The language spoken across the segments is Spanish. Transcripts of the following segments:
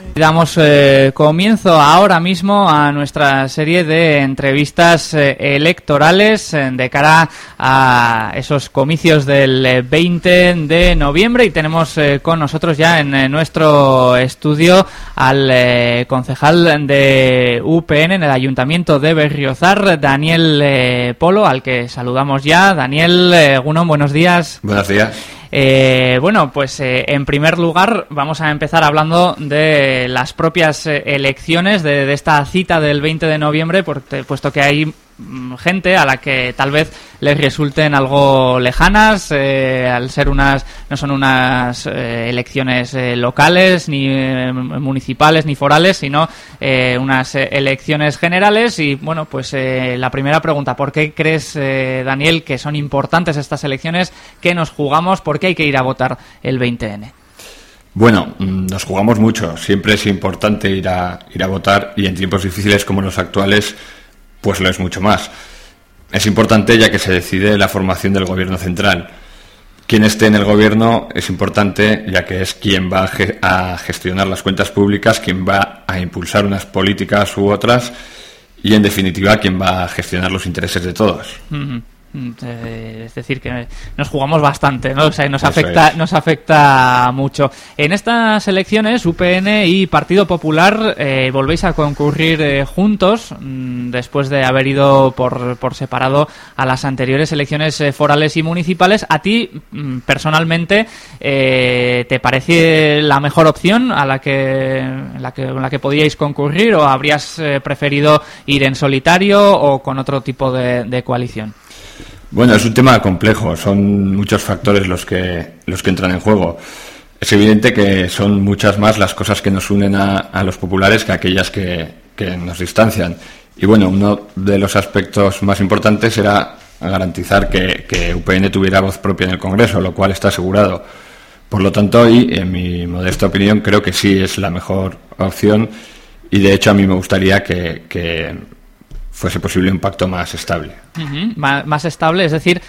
Damos comienzo ahora mismo a nuestra serie de entrevistas electorales de cara a esos comicios del 20 de noviembre y tenemos con nosotros ya en nuestro estudio al concejal de UPN en el Ayuntamiento de Berriozar, Daniel Polo, al que saludamos ya. Daniel, Egunon, buenos días. Buenos días. En primer lugar vamos a empezar hablando de las propias elecciones de esta cita del 20 de noviembre, puesto que hay gente a la que tal vez les resulten algo lejanas, al ser no son unas elecciones locales, ni municipales, ni forales, sino unas elecciones generales. Y bueno, pues la primera pregunta: ¿por qué crees, Daniel, que son importantes estas elecciones? ¿Qué nos jugamos? ¿Por qué hay que ir a votar el 20N? Bueno, nos jugamos mucho. Siempre es importante ir a votar, y en tiempos difíciles como los actuales pues lo es mucho más. Es importante ya que se decide la formación del gobierno central. Quien esté en el gobierno es importante ya que es quien va a gestionar las cuentas públicas, quien va a impulsar unas políticas u otras y, en definitiva, quien va a gestionar los intereses de todos. Uh-huh. Es decir, que nos jugamos bastante, ¿no? O sea, nos afecta mucho. En estas elecciones, UPN y Partido Popular volvéis a concurrir juntos después de haber ido por separado a las anteriores elecciones forales y municipales. ¿A ti, personalmente, te parece la mejor opción a la que podíais concurrir, o habrías preferido ir en solitario o con otro tipo de coalición? Bueno, es un tema complejo, son muchos factores los que entran en juego. Es evidente que son muchas más las cosas que nos unen a los populares que aquellas que nos distancian. Y bueno, uno de los aspectos más importantes era garantizar que UPN tuviera voz propia en el Congreso, lo cual está asegurado. Por lo tanto, y en mi modesta opinión, creo que sí es la mejor opción, y de hecho a mí me gustaría que fuese posible un pacto más estable. Uh-huh. Más estable, es decir,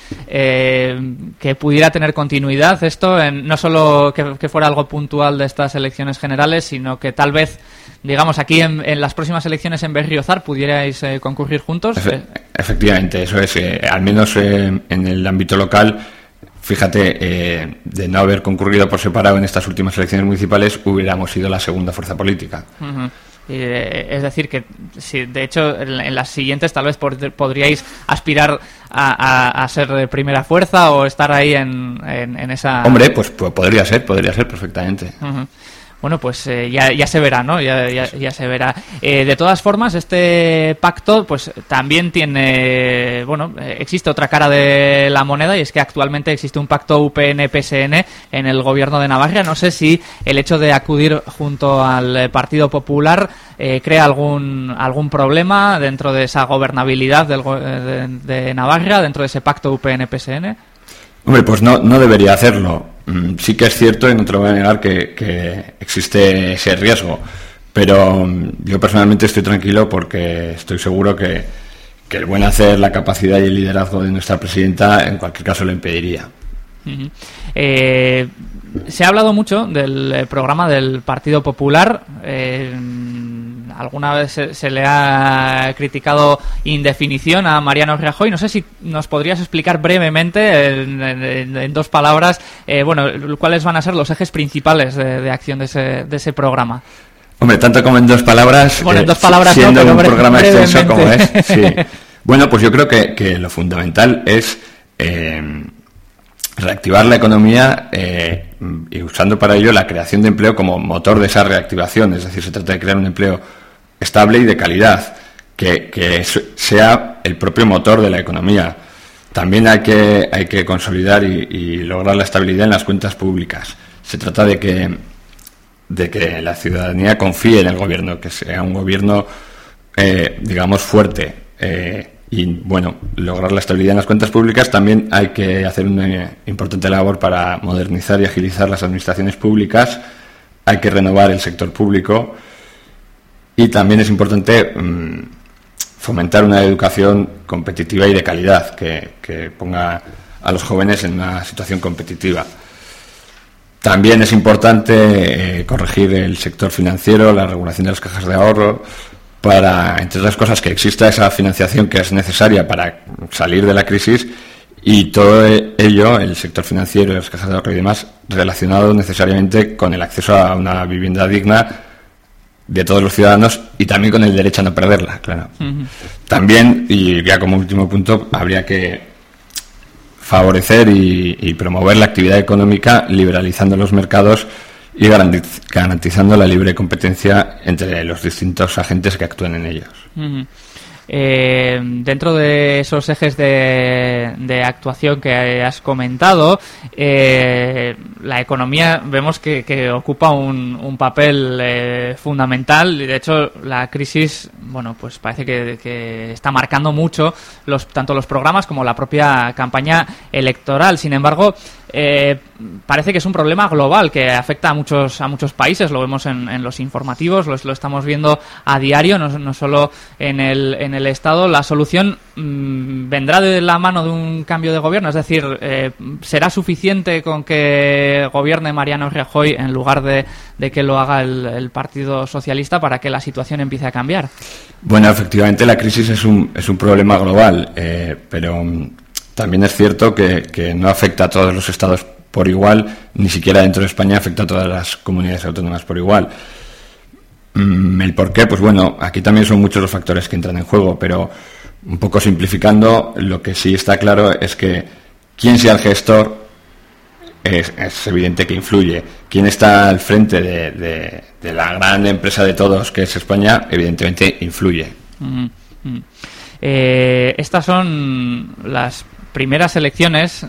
que pudiera tener continuidad esto, no solo que fuera algo puntual de estas elecciones generales, sino que tal vez, digamos, aquí en las próximas elecciones en Berriozar pudierais concurrir juntos. Efectivamente, eso es. Al menos en el ámbito local, fíjate, de no haber concurrido por separado en estas últimas elecciones municipales, hubiéramos sido la segunda fuerza política. Uh-huh. Es decir, que si, de hecho, en las siguientes tal vez podríais aspirar a ser primera fuerza o estar ahí en esa... Hombre, pues podría ser perfectamente. Uh-huh. Bueno, pues ya se verá, ¿no? Ya se verá. De todas formas, este pacto pues también tiene... Bueno, existe otra cara de la moneda, y es que actualmente existe un pacto UPN-PSN en el gobierno de Navarra. No sé si el hecho de acudir junto al Partido Popular crea algún problema dentro de esa gobernabilidad de Navarra, dentro de ese pacto UPN-PSN. Hombre, pues no debería hacerlo. Sí que es cierto, y no te lo voy a negar, que existe ese riesgo, pero yo personalmente estoy tranquilo porque estoy seguro que el buen hacer, la capacidad y el liderazgo de nuestra presidenta en cualquier caso lo impediría. Uh-huh. Se ha hablado mucho del programa del Partido Popular. Alguna vez se le ha criticado indefinición a Mariano Rajoy. No sé si nos podrías explicar brevemente, en dos palabras, cuáles van a ser los ejes principales de acción de ese programa. Hombre, tanto como en dos palabras, en dos palabras siendo no, un programa brevemente. Extenso como es. Sí. Bueno, pues yo creo que lo fundamental es reactivar la economía y usando para ello la creación de empleo como motor de esa reactivación. Es decir, se trata de crear un empleo estable y de calidad, que sea el propio motor de la economía. También hay que consolidar y lograr la estabilidad en las cuentas públicas. Se trata de que la ciudadanía confíe en el gobierno, que sea un gobierno, fuerte. Y bueno, lograr la estabilidad en las cuentas públicas. También hay que hacer una importante labor para modernizar y agilizar las administraciones públicas. Hay que renovar el sector público. Y también es importante fomentar una educación competitiva y de calidad, que ponga a los jóvenes en una situación competitiva. También es importante corregir el sector financiero, la regulación de las cajas de ahorro, para, entre otras cosas, que exista esa financiación que es necesaria para salir de la crisis, y todo ello, el sector financiero, las cajas de ahorro y demás, relacionado necesariamente con el acceso a una vivienda digna de todos los ciudadanos y también con el derecho a no perderla, claro. Uh-huh. También, y ya como último punto, habría que favorecer y promover la actividad económica, liberalizando los mercados y garantizando la libre competencia entre los distintos agentes que actúen en ellos. Uh-huh. Dentro de esos ejes de actuación que has comentado, la economía vemos que ocupa un papel fundamental, y de hecho la crisis, bueno, pues parece que está marcando mucho tanto los programas como la propia campaña electoral. Sin embargo, parece que es un problema global que afecta a muchos países. Lo vemos en los informativos, lo estamos viendo a diario, no solo en el Estado. La solución vendrá de la mano de un cambio de gobierno, es decir, ¿será suficiente con que gobierne Mariano Rajoy en lugar de que lo haga el Partido Socialista para que la situación empiece a cambiar? Bueno, efectivamente la crisis es un problema global, pero también es cierto que no afecta a todos los estados por igual, ni siquiera dentro de España afecta a todas las comunidades autónomas por igual. ¿El por qué? Pues bueno, aquí también son muchos los factores que entran en juego, pero un poco simplificando, lo que sí está claro es que quien sea el gestor es evidente que influye. Quien está al frente de la gran empresa de todos, que es España, evidentemente influye. Estas son las primeras elecciones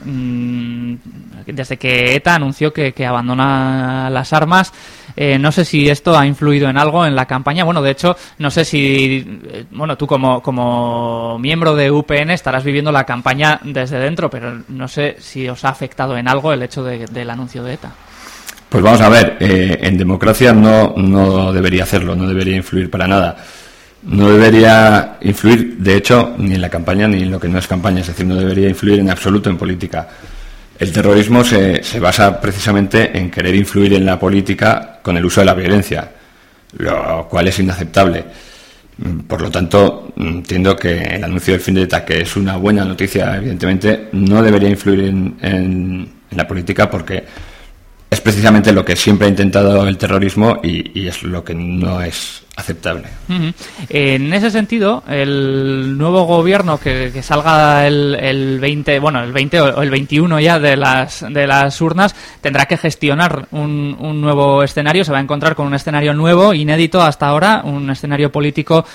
desde que ETA anunció que abandona las armas. No sé si esto ha influido en algo en la campaña. Bueno, de hecho, no sé si tú como miembro de UPN estarás viviendo la campaña desde dentro, pero no sé si os ha afectado en algo el hecho del anuncio de ETA. Pues vamos a ver, en democracia no debería hacerlo, no debería influir para nada. No debería influir, de hecho, ni en la campaña ni en lo que no es campaña, es decir, no debería influir en absoluto en política. El terrorismo se basa precisamente en querer influir en la política con el uso de la violencia, lo cual es inaceptable. Por lo tanto, entiendo que el anuncio del fin de ETA, que es una buena noticia, evidentemente, no debería influir en la política, porque es precisamente lo que siempre ha intentado el terrorismo y es lo que no es aceptable. Uh-huh. En ese sentido, el nuevo gobierno que salga el 20 o el 21 ya de las urnas tendrá que gestionar un nuevo escenario. Se va a encontrar con un escenario nuevo, inédito hasta ahora, un escenario político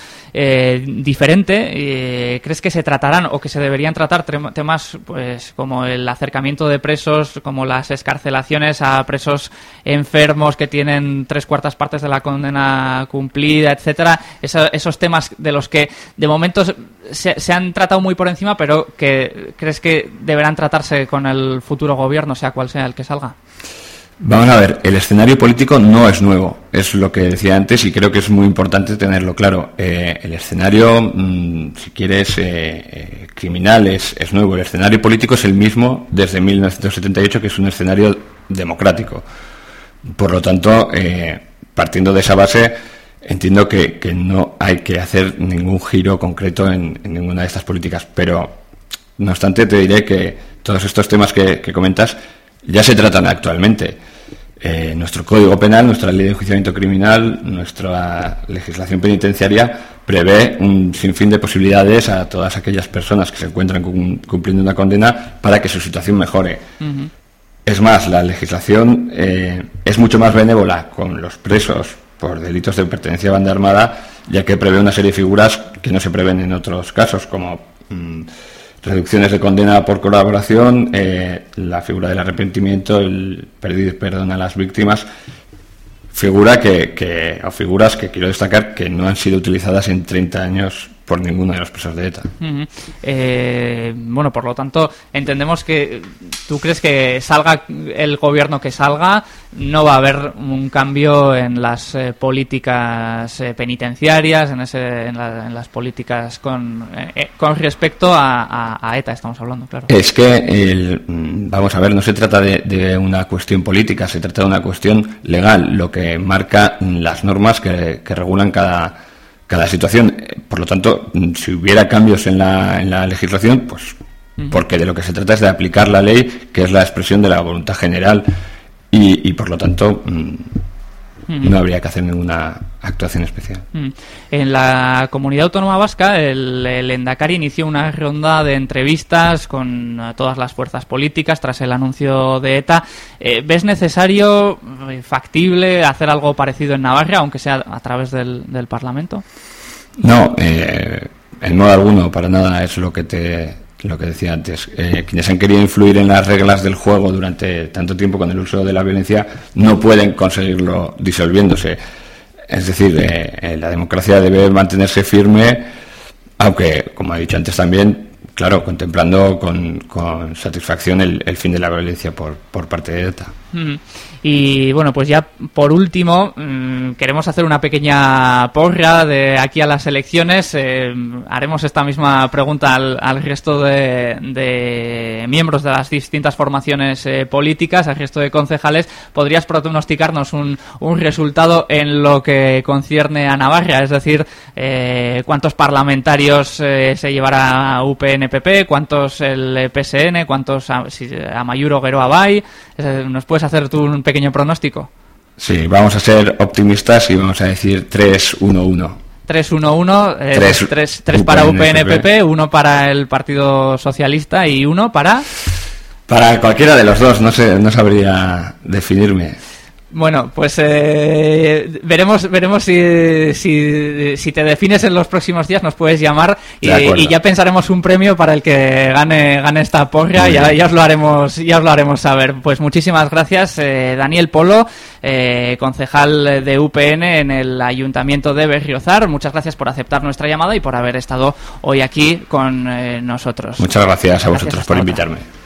diferente. ¿Crees que se tratarán o que se deberían tratar temas pues como el acercamiento de presos, como las excarcelaciones a presos enfermos que tienen 3/4 partes de la condena cumplida, etcétera, esos temas de los que de momento se han tratado muy por encima, pero que crees que deberán tratarse con el futuro gobierno, sea cual sea el que salga? Vamos a ver, el escenario político no es nuevo, es lo que decía antes y creo que es muy importante tenerlo claro. El escenario, si quieres, criminal es nuevo. El escenario político es el mismo desde 1978, que es un escenario democrático. Por lo tanto, partiendo de esa base, entiendo que no hay que hacer ningún giro concreto en ninguna de estas políticas, pero no obstante te diré que todos estos temas que comentas ya se tratan actualmente. Nuestro Código Penal, nuestra Ley de Enjuiciamiento Criminal, nuestra legislación penitenciaria prevé un sinfín de posibilidades a todas aquellas personas que se encuentran cumpliendo una condena para que su situación mejore. Uh-huh. Es más, la legislación es mucho más benévola con los presos por delitos de pertenencia a banda armada, ya que prevé una serie de figuras que no se prevén en otros casos, como reducciones de condena por colaboración, la figura del arrepentimiento, el pedir perdón a las víctimas, figuras que quiero destacar que no han sido utilizadas en 30 años por ninguno de los presos de ETA. Bueno, por lo tanto, entendemos que tú crees que salga el gobierno que salga, no va a haber un cambio en las políticas penitenciarias, en las políticas con respecto a ETA, estamos hablando, claro. Es que, vamos a ver, no se trata de una cuestión política, se trata de una cuestión legal, lo que marca las normas que regulan cada situación. Por lo tanto, si hubiera cambios en la legislación, pues porque de lo que se trata es de aplicar la ley, que es la expresión de la voluntad general, y por lo tanto no habría que hacer ninguna actuación especial. En la Comunidad Autónoma Vasca, el Lehendakari inició una ronda de entrevistas con todas las fuerzas políticas tras el anuncio de ETA. ¿Ves necesario, factible, hacer algo parecido en Navarra, aunque sea a través del Parlamento? No, en modo alguno, para nada. Es lo que decía antes. Quienes han querido influir en las reglas del juego durante tanto tiempo con el uso de la violencia no pueden conseguirlo disolviéndose. Es decir, la democracia debe mantenerse firme, aunque, como he dicho antes también, claro, contemplando con satisfacción el fin de la violencia por parte de ETA. Y bueno, pues ya por último queremos hacer una pequeña porra de aquí a las elecciones. Haremos esta misma pregunta al resto de miembros de las distintas formaciones políticas, al resto de concejales. ¿Podrías pronosticarnos un resultado en lo que concierne a Navarra? Es decir, ¿cuántos parlamentarios se llevará UPN-PP? ¿Cuántos el PSN? ¿Cuántos Amaiur Geroa Bai? ¿Nos puedes hacer tú un pequeño pronóstico? Sí, vamos a ser optimistas y vamos a decir 3-1-1. 3-1-1, 3 para UPN-PP, 1 para el Partido Socialista y 1 para... Para cualquiera de los dos, no sabría definirme. Bueno, pues veremos si te defines en los próximos días, nos puedes llamar y ya pensaremos un premio para el que gane esta porra. Ya os lo haremos saber. Pues muchísimas gracias, Daniel Polo, concejal de UPN en el Ayuntamiento de Berriozar. Muchas gracias por aceptar nuestra llamada y por haber estado hoy aquí con nosotros. Muchas gracias a vosotros por invitarme.